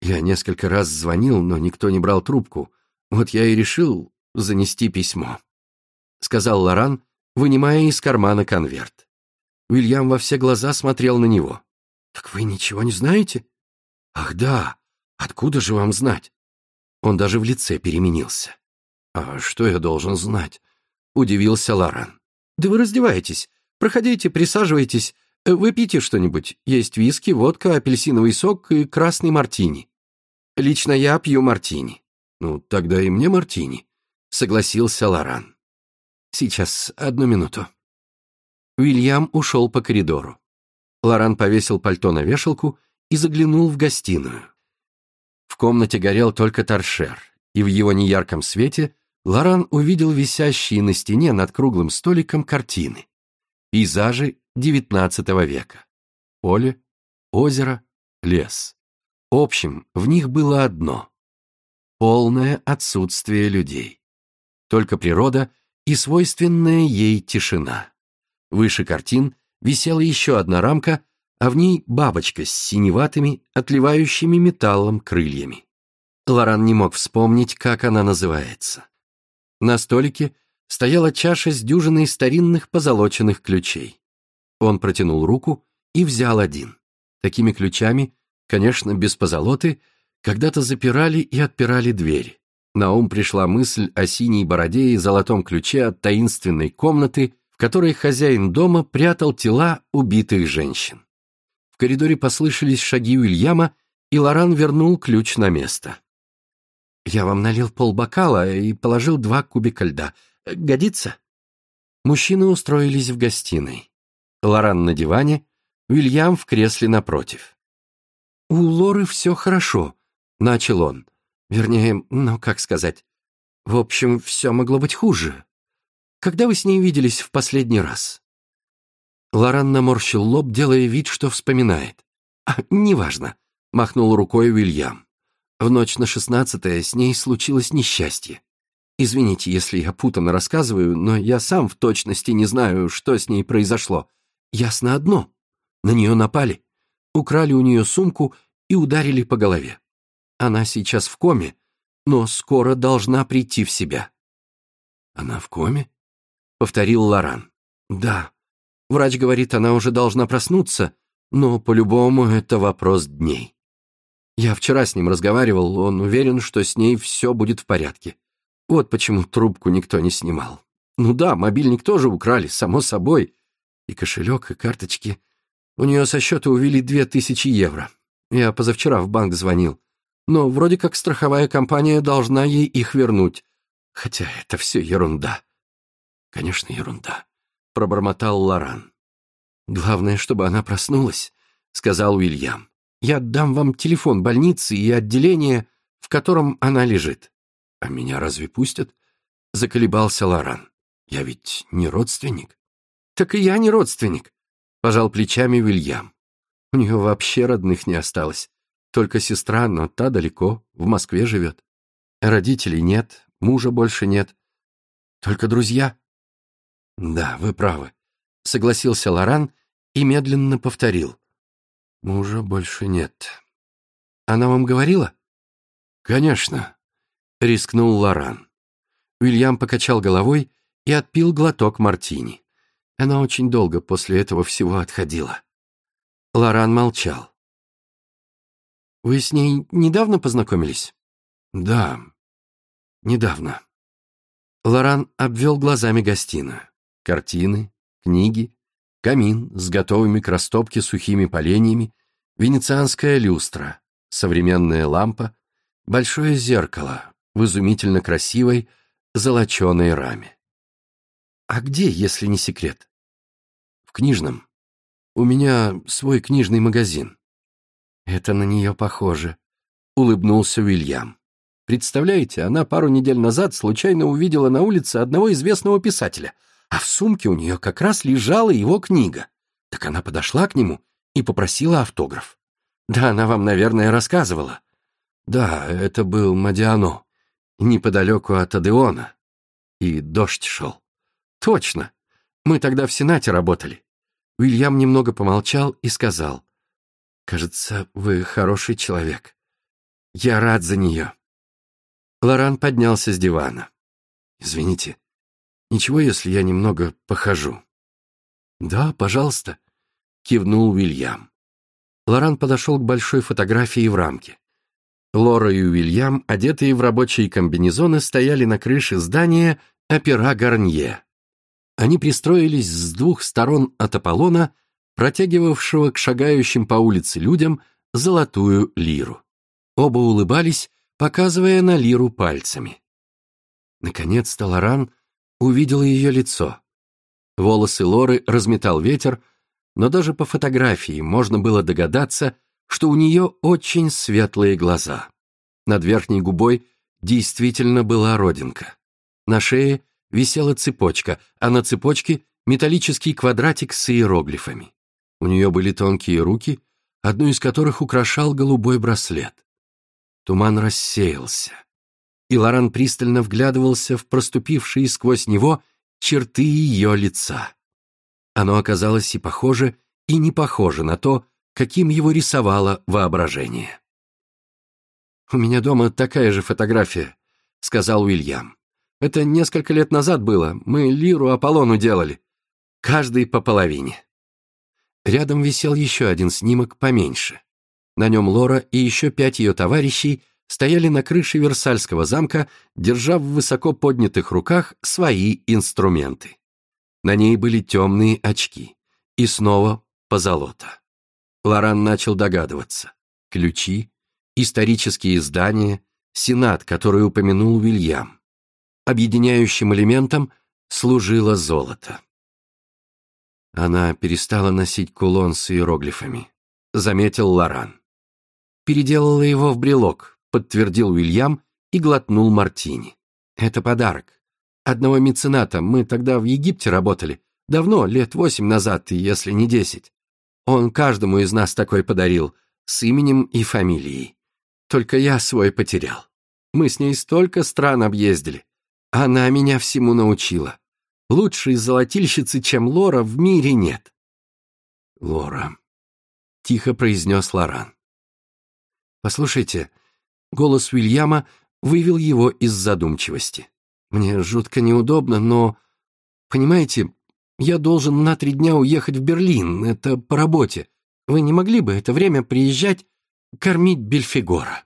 Я несколько раз звонил, но никто не брал трубку. Вот я и решил занести письмо», — сказал Лоран, вынимая из кармана конверт. Уильям во все глаза смотрел на него. «Так вы ничего не знаете?» «Ах да, откуда же вам знать?» Он даже в лице переменился. «А что я должен знать?» — удивился Лоран. «Да вы раздеваетесь. Проходите, присаживайтесь. Выпейте что-нибудь. Есть виски, водка, апельсиновый сок и красный мартини. Лично я пью мартини». «Ну, тогда и мне мартини», — согласился Лоран. «Сейчас, 1 минуту». Уильям ушел по коридору. Лоран повесил пальто на вешалку и заглянул в гостиную. В комнате горел только торшер, и в его неярком свете Лоран увидел висящие на стене над круглым столиком картины. Пейзажи XIX века. Поле, озеро, лес. Общим в них было одно — полное отсутствие людей. Только природа и свойственная ей тишина. Выше картин висела еще одна рамка, а в ней бабочка с синеватыми, отливающими металлом крыльями. Лоран не мог вспомнить, как она называется. На столике стояла чаша с дюжиной старинных позолоченных ключей. Он протянул руку и взял один. Такими ключами, конечно, без позолоты, когда-то запирали и отпирали двери. На ум пришла мысль о синей бороде и золотом ключе от таинственной комнаты, в которой хозяин дома прятал тела убитых женщин. В коридоре послышались шаги Уильяма, и Лоран вернул ключ на место. «Я вам налил полбокала и положил 2 кубика льда. Годится?» Мужчины устроились в гостиной. Лоран на диване, Уильям в кресле напротив. «У Лоры все хорошо», — начал он. «Вернее, как сказать. В общем, все могло быть хуже. Когда вы с ней виделись в последний раз?» Лоран наморщил лоб, делая вид, что вспоминает. «Неважно», — махнул рукой Уильям. «В ночь на 16-е с ней случилось несчастье. Извините, если я путанно рассказываю, но я сам в точности не знаю, что с ней произошло. Ясно одно. На нее напали, украли у нее сумку и ударили по голове. Она сейчас в коме, но скоро должна прийти в себя». «Она в коме?» — повторил Лоран. «Да. Врач говорит, она уже должна проснуться, но по-любому это вопрос дней. Я вчера с ним разговаривал, он уверен, что с ней все будет в порядке. Вот почему трубку никто не снимал. Ну да, мобильник тоже украли, само собой. И кошелек, и карточки. У нее со счета увели 2000 евро. Я позавчера в банк звонил. Но вроде как страховая компания должна ей их вернуть. Хотя это все ерунда». «Конечно, ерунда», — пробормотал Лоран. «Главное, чтобы она проснулась», — сказал Уильям. «Я дам вам телефон больницы и отделения, в котором она лежит». «А меня разве пустят?» — заколебался Лоран. «Я ведь не родственник». «Так и я не родственник», — пожал плечами Уильям. «У нее вообще родных не осталось. Только сестра, но та далеко, в Москве живет. Родителей нет, мужа больше нет. Только друзья». «Да, вы правы», — согласился Лоран и медленно повторил. «Мужа больше нет». «Она вам говорила?» «Конечно», — рискнул Лоран. Уильям покачал головой и отпил глоток мартини. Она очень долго после этого всего отходила. Лоран молчал. «Вы с ней недавно познакомились?» «Да, недавно». Лоран обвел глазами гостиную. Картины, книги, камин с готовыми к растопке сухими поленьями, венецианская люстра, современная лампа, большое зеркало в изумительно красивой золоченой раме. «А где, если не секрет?» «В книжном. У меня свой книжный магазин». «Это на нее похоже», — улыбнулся Уильям. «Представляете, она пару недель назад случайно увидела на улице одного известного писателя, а в сумке у нее как раз лежала его книга. Так она подошла к нему и попросила автограф. Да, она вам, наверное, рассказывала». «Да, это был Модиано, неподалеку от Одеона. И дождь шел». «Точно. Мы тогда в Сенате работали». Уильям немного помолчал и сказал: «Кажется, вы хороший человек. Я рад за нее». Лоран поднялся с дивана. «Извините, ничего, если я немного похожу?» «Да, пожалуйста», — кивнул Уильям. Лоран подошел к большой фотографии в рамке. Лора и Уильям, одетые в рабочие комбинезоны, стояли на крыше здания опера Гарнье. Они пристроились с двух сторон от Аполлона, протягивавшего к шагающим по улице людям золотую лиру. Оба улыбались, показывая на лиру пальцами. Наконец-то Лоран увидел ее лицо. Волосы Лоры разметал ветер, но даже по фотографии можно было догадаться, что у нее очень светлые глаза. Над верхней губой действительно была родинка. На шее висела цепочка, а на цепочке металлический квадратик с иероглифами. У нее были тонкие руки, одну из которых украшал голубой браслет. Туман рассеялся, и Лоран пристально вглядывался в проступившие сквозь него черты ее лица. Оно оказалось и похоже, и не похоже на то, каким его рисовало воображение. «У меня дома такая же фотография», — сказал Уильям. «Это несколько лет назад было, мы лиру Аполлону делали. Каждый по половине». Рядом висел еще один снимок поменьше. На нем Лора и еще 5 ее товарищей стояли на крыше Версальского замка, держа в высоко поднятых руках свои инструменты. На ней были темные очки. И снова позолота. Лоран начал догадываться. Ключи, исторические здания, сенат, который упомянул Уильям. Объединяющим элементом служило золото. Она перестала носить кулон с иероглифами, заметил Лоран. Переделала его в брелок, подтвердил Уильям и глотнул мартини. Это подарок. Одного мецената, мы тогда в Египте работали. Давно, лет 8 назад, если не 10. Он каждому из нас такой подарил, с именем и фамилией. Только я свой потерял. Мы с ней столько стран объездили. Она меня всему научила. Лучшей золотильщицы, чем Лора, в мире нет. «Лора», — тихо произнес Лоран. «Послушайте», — голос Уильяма вывел его из задумчивости. «Мне жутко неудобно, но... Понимаете, я должен на 3 дня уехать в Берлин, это по работе. Вы не могли бы это время приезжать кормить Бельфигора?»